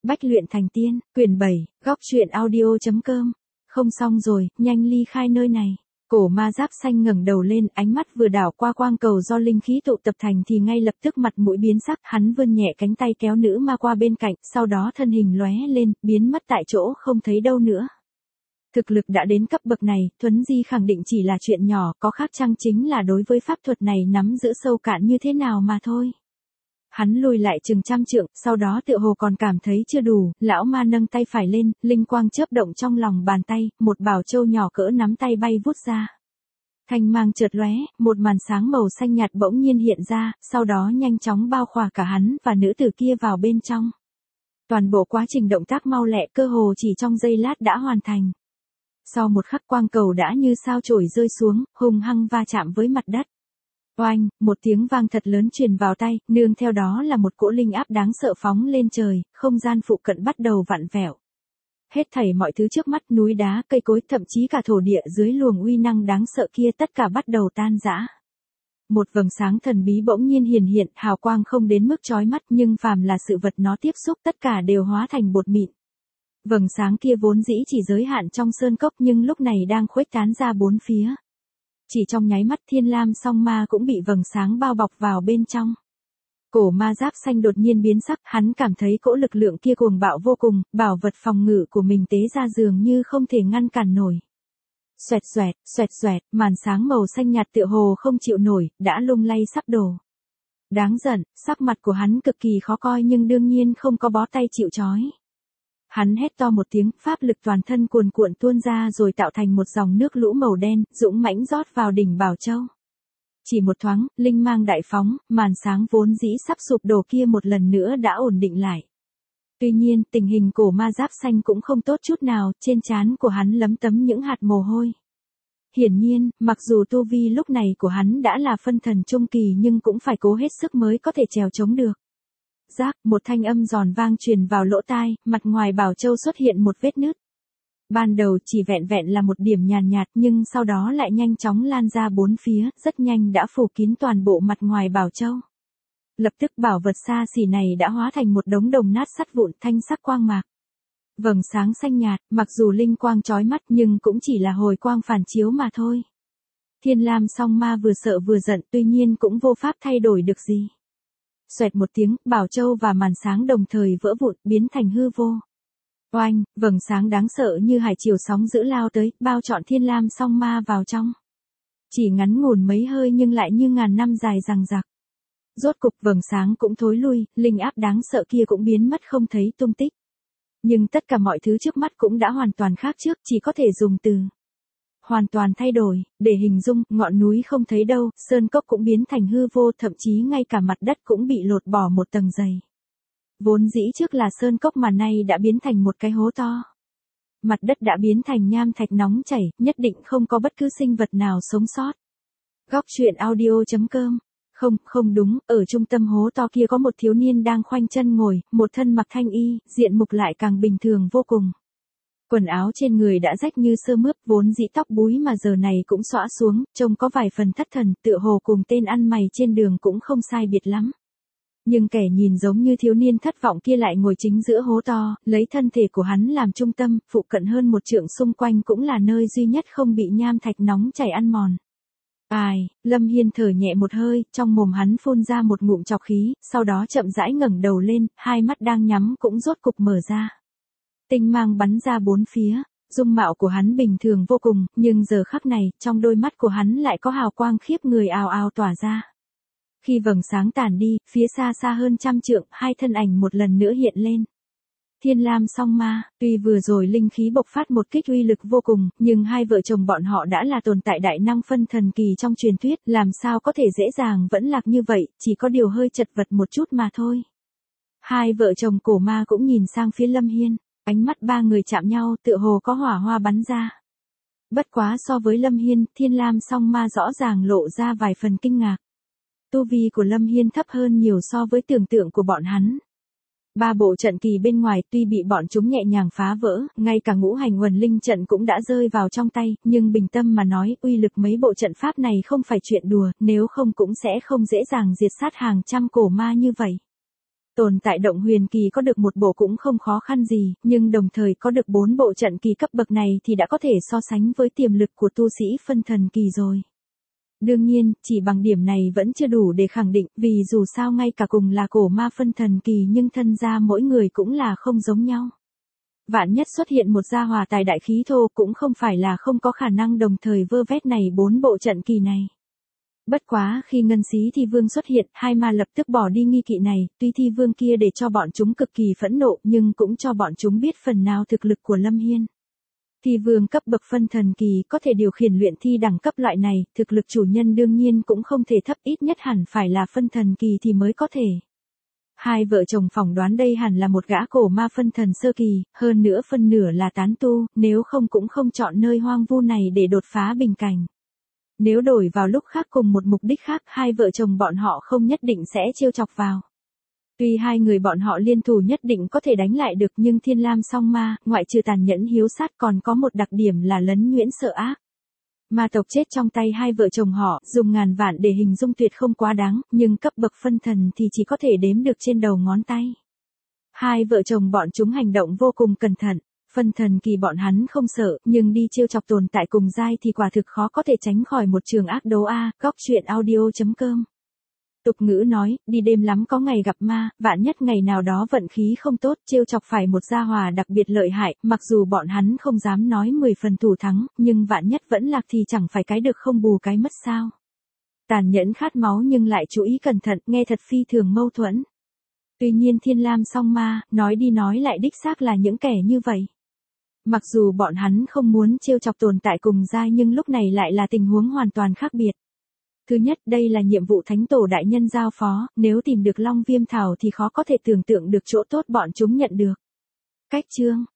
Bách luyện thành tiên, quyển 7, góc truyện audio.com. Không xong rồi, nhanh ly khai nơi này. Cổ ma giáp xanh ngẩng đầu lên, ánh mắt vừa đảo qua quang cầu do linh khí tụ tập thành thì ngay lập tức mặt mũi biến sắc, hắn vươn nhẹ cánh tay kéo nữ ma qua bên cạnh, sau đó thân hình lóe lên, biến mất tại chỗ không thấy đâu nữa. Thực lực đã đến cấp bậc này, Thuấn Di khẳng định chỉ là chuyện nhỏ, có khác chăng chính là đối với pháp thuật này nắm giữ sâu cạn như thế nào mà thôi. Hắn lùi lại chừng trăm trượng, sau đó tựa hồ còn cảm thấy chưa đủ, lão ma nâng tay phải lên, linh quang chớp động trong lòng bàn tay, một bảo châu nhỏ cỡ nắm tay bay vút ra. Thanh mang chợt lóe, một màn sáng màu xanh nhạt bỗng nhiên hiện ra, sau đó nhanh chóng bao khỏa cả hắn và nữ tử kia vào bên trong. Toàn bộ quá trình động tác mau lẹ, cơ hồ chỉ trong giây lát đã hoàn thành. Sau một khắc quang cầu đã như sao chổi rơi xuống, hung hăng va chạm với mặt đất. Oanh, một tiếng vang thật lớn truyền vào tai, nương theo đó là một cỗ linh áp đáng sợ phóng lên trời, không gian phụ cận bắt đầu vặn vẹo. Hết thảy mọi thứ trước mắt, núi đá, cây cối, thậm chí cả thổ địa dưới luồng uy năng đáng sợ kia tất cả bắt đầu tan rã. Một vầng sáng thần bí bỗng nhiên hiện, hào quang không đến mức chói mắt nhưng phàm là sự vật nó tiếp xúc tất cả đều hóa thành bột mịn. Vầng sáng kia vốn dĩ chỉ giới hạn trong sơn cốc nhưng lúc này đang khuếch tán ra bốn phía. Chỉ trong nháy mắt Thiên Lam song ma cũng bị vầng sáng bao bọc vào bên trong. Cổ ma giáp xanh đột nhiên biến sắc, hắn cảm thấy cỗ lực lượng kia cuồng bạo vô cùng, bảo vật phòng ngự của mình tế ra dường như không thể ngăn cản nổi. Xoẹt xoẹt, màn sáng màu xanh nhạt tựa hồ không chịu nổi, đã lung lay sắp đổ. Đáng giận, sắc mặt của hắn cực kỳ khó coi nhưng đương nhiên không có bó tay chịu trói. Hắn hét to một tiếng, pháp lực toàn thân cuồn cuộn tuôn ra rồi tạo thành một dòng nước lũ màu đen, dũng mãnh rót vào đỉnh Bảo Châu. Chỉ một thoáng, linh mang đại phóng, màn sáng vốn dĩ sắp sụp đổ kia một lần nữa đã ổn định lại. Tuy nhiên, tình hình cổ ma giáp xanh cũng không tốt chút nào, trên trán của hắn lấm tấm những hạt mồ hôi. Hiển nhiên, mặc dù tu vi lúc này của hắn đã là phân thần trung kỳ nhưng cũng phải cố hết sức mới có thể trèo chống được. Rác, một thanh âm giòn vang truyền vào lỗ tai, mặt ngoài Bảo Châu xuất hiện một vết nứt. Ban đầu chỉ vẹn vẹn là một điểm nhàn nhạt nhưng sau đó lại nhanh chóng lan ra bốn phía, rất nhanh đã phủ kín toàn bộ mặt ngoài Bảo Châu. Lập tức bảo vật xa xỉ này đã hóa thành một đống đồng nát sắt vụn, thanh sắc quang mạc. Vầng sáng xanh nhạt, mặc dù linh quang chói mắt nhưng cũng chỉ là hồi quang phản chiếu mà thôi. Thiên Lam song ma vừa sợ vừa giận, tuy nhiên cũng vô pháp thay đổi được gì. Xoẹt một tiếng, Bảo Châu và màn sáng đồng thời vỡ vụn, biến thành hư vô. Oanh, vầng sáng đáng sợ như hải triều sóng dữ lao tới, bao trọn Thiên Lam song ma vào trong. Chỉ ngắn ngủn mấy hơi nhưng lại như ngàn năm dài dằng dặc. Rốt cục vầng sáng cũng thối lui, linh áp đáng sợ kia cũng biến mất không thấy tung tích. Nhưng tất cả mọi thứ trước mắt cũng đã hoàn toàn khác trước, chỉ có thể dùng từ hoàn toàn thay đổi, để hình dung, ngọn núi không thấy đâu, sơn cốc cũng biến thành hư vô, thậm chí ngay cả mặt đất cũng bị lột bỏ một tầng dày. Vốn dĩ trước là sơn cốc mà nay đã biến thành một cái hố to. Mặt đất đã biến thành nham thạch nóng chảy, nhất định không có bất cứ sinh vật nào sống sót. Góc truyện audio.com. Không đúng, ở trung tâm hố to kia có một thiếu niên đang khoanh chân ngồi, một thân mặc thanh y, diện mục lại càng bình thường vô cùng. Quần áo trên người đã rách như sơ mướp, vốn dĩ tóc búi mà giờ này cũng xõa xuống, trông có vài phần thất thần, tựa hồ cùng tên ăn mày trên đường cũng không sai biệt lắm. Nhưng kẻ nhìn giống như thiếu niên thất vọng kia lại ngồi chính giữa hố to, lấy thân thể của hắn làm trung tâm, phụ cận hơn một trượng xung quanh cũng là nơi duy nhất không bị nham thạch nóng chảy ăn mòn. Ai, Lâm Hiên thở nhẹ một hơi, trong mồm hắn phun ra một ngụm trọc khí, sau đó chậm rãi ngẩng đầu lên, hai mắt đang nhắm cũng rốt cục mở ra. Tinh mang bắn ra bốn phía, dung mạo của hắn bình thường vô cùng, nhưng giờ khắc này, trong đôi mắt của hắn lại có hào quang khiếp người ào ào tỏa ra. Khi vầng sáng tàn đi, phía xa xa hơn trăm trượng, hai thân ảnh một lần nữa hiện lên. Thiên Lam song ma, tuy vừa rồi linh khí bộc phát một kích uy lực vô cùng, nhưng hai vợ chồng bọn họ đã là tồn tại đại năng phân thần kỳ trong truyền thuyết, làm sao có thể dễ dàng vẫn lạc như vậy, chỉ có điều hơi chật vật một chút mà thôi. Hai vợ chồng cổ ma cũng nhìn sang phía Lâm Hiên, ánh mắt ba người chạm nhau tựa hồ có hỏa hoa bắn ra. Bất quá so với Lâm Hiên, Thiên Lam song ma rõ ràng lộ ra vài phần kinh ngạc. Tu vi của Lâm Hiên thấp hơn nhiều so với tưởng tượng của bọn hắn. Ba bộ trận kỳ bên ngoài tuy bị bọn chúng nhẹ nhàng phá vỡ, ngay cả ngũ hành uẩn linh trận cũng đã rơi vào trong tay, nhưng bình tâm mà nói, uy lực mấy bộ trận pháp này không phải chuyện đùa, nếu không cũng sẽ không dễ dàng diệt sát hàng trăm cổ ma như vậy. Tồn tại động huyền kỳ có được một bộ cũng không khó khăn gì, nhưng đồng thời có được 4 bộ trận kỳ cấp bậc này thì đã có thể so sánh với tiềm lực của tu sĩ phân thần kỳ rồi. Đương nhiên, chỉ bằng điểm này vẫn chưa đủ để khẳng định, vì dù sao ngay cả cùng là cổ ma phân thần kỳ nhưng thân gia mỗi người cũng là không giống nhau. Vạn nhất xuất hiện một gia hòa tài đại khí thô cũng không phải là không có khả năng đồng thời vơ vét này 4 bộ trận kỳ này. Bất quá khi ngân xí thi vương xuất hiện, hai ma lập tức bỏ đi nghi kỵ này, tuy thi vương kia để cho bọn chúng cực kỳ phẫn nộ nhưng cũng cho bọn chúng biết phần nào thực lực của Lâm Hiên. Thi vương cấp bậc phân thần kỳ có thể điều khiển luyện thi đẳng cấp loại này, thực lực chủ nhân đương nhiên cũng không thể thấp, ít nhất hẳn phải là phân thần kỳ thì mới có thể. Hai vợ chồng phỏng đoán đây hẳn là một gã cổ ma phân thần sơ kỳ, hơn nữa phân nửa là tán tu, nếu không cũng không chọn nơi hoang vu này để đột phá bình cảnh. Nếu đổi vào lúc khác cùng một mục đích khác, hai vợ chồng bọn họ không nhất định sẽ trêu chọc vào. Tuy hai người bọn họ liên thủ nhất định có thể đánh lại được nhưng Thiên Lam song ma, ngoại trừ tàn nhẫn hiếu sát còn có một đặc điểm là lấn nhuyễn sợ ác. Ma tộc chết trong tay hai vợ chồng họ, dùng ngàn vạn để hình dung tuyệt không quá đáng, nhưng cấp bậc phân thần thì chỉ có thể đếm được trên đầu ngón tay. Hai vợ chồng bọn chúng hành động vô cùng cẩn thận. Phân thần kỳ bọn hắn không sợ, nhưng đi trêu chọc tồn tại cùng giai thì quả thực khó có thể tránh khỏi một trường ác đấu a. Góc truyện audio.com. Tục ngữ nói, đi đêm lắm có ngày gặp ma, vạn nhất ngày nào đó vận khí không tốt, trêu chọc phải một gia hòa đặc biệt lợi hại, mặc dù bọn hắn không dám nói 10 phần thủ thắng, nhưng vạn nhất vẫn lạc thì chẳng phải cái được không bù cái mất sao. Tàn nhẫn khát máu nhưng lại chú ý cẩn thận, nghe thật phi thường mâu thuẫn. Tuy nhiên Thiên Lam song ma, nói đi nói lại đích xác là những kẻ như vậy. Mặc dù bọn hắn không muốn trêu chọc tồn tại cùng giai nhưng lúc này lại là tình huống hoàn toàn khác biệt. Thứ nhất, đây là nhiệm vụ thánh tổ đại nhân giao phó, nếu tìm được Long Viêm Thảo thì khó có thể tưởng tượng được chỗ tốt bọn chúng nhận được. Cách chương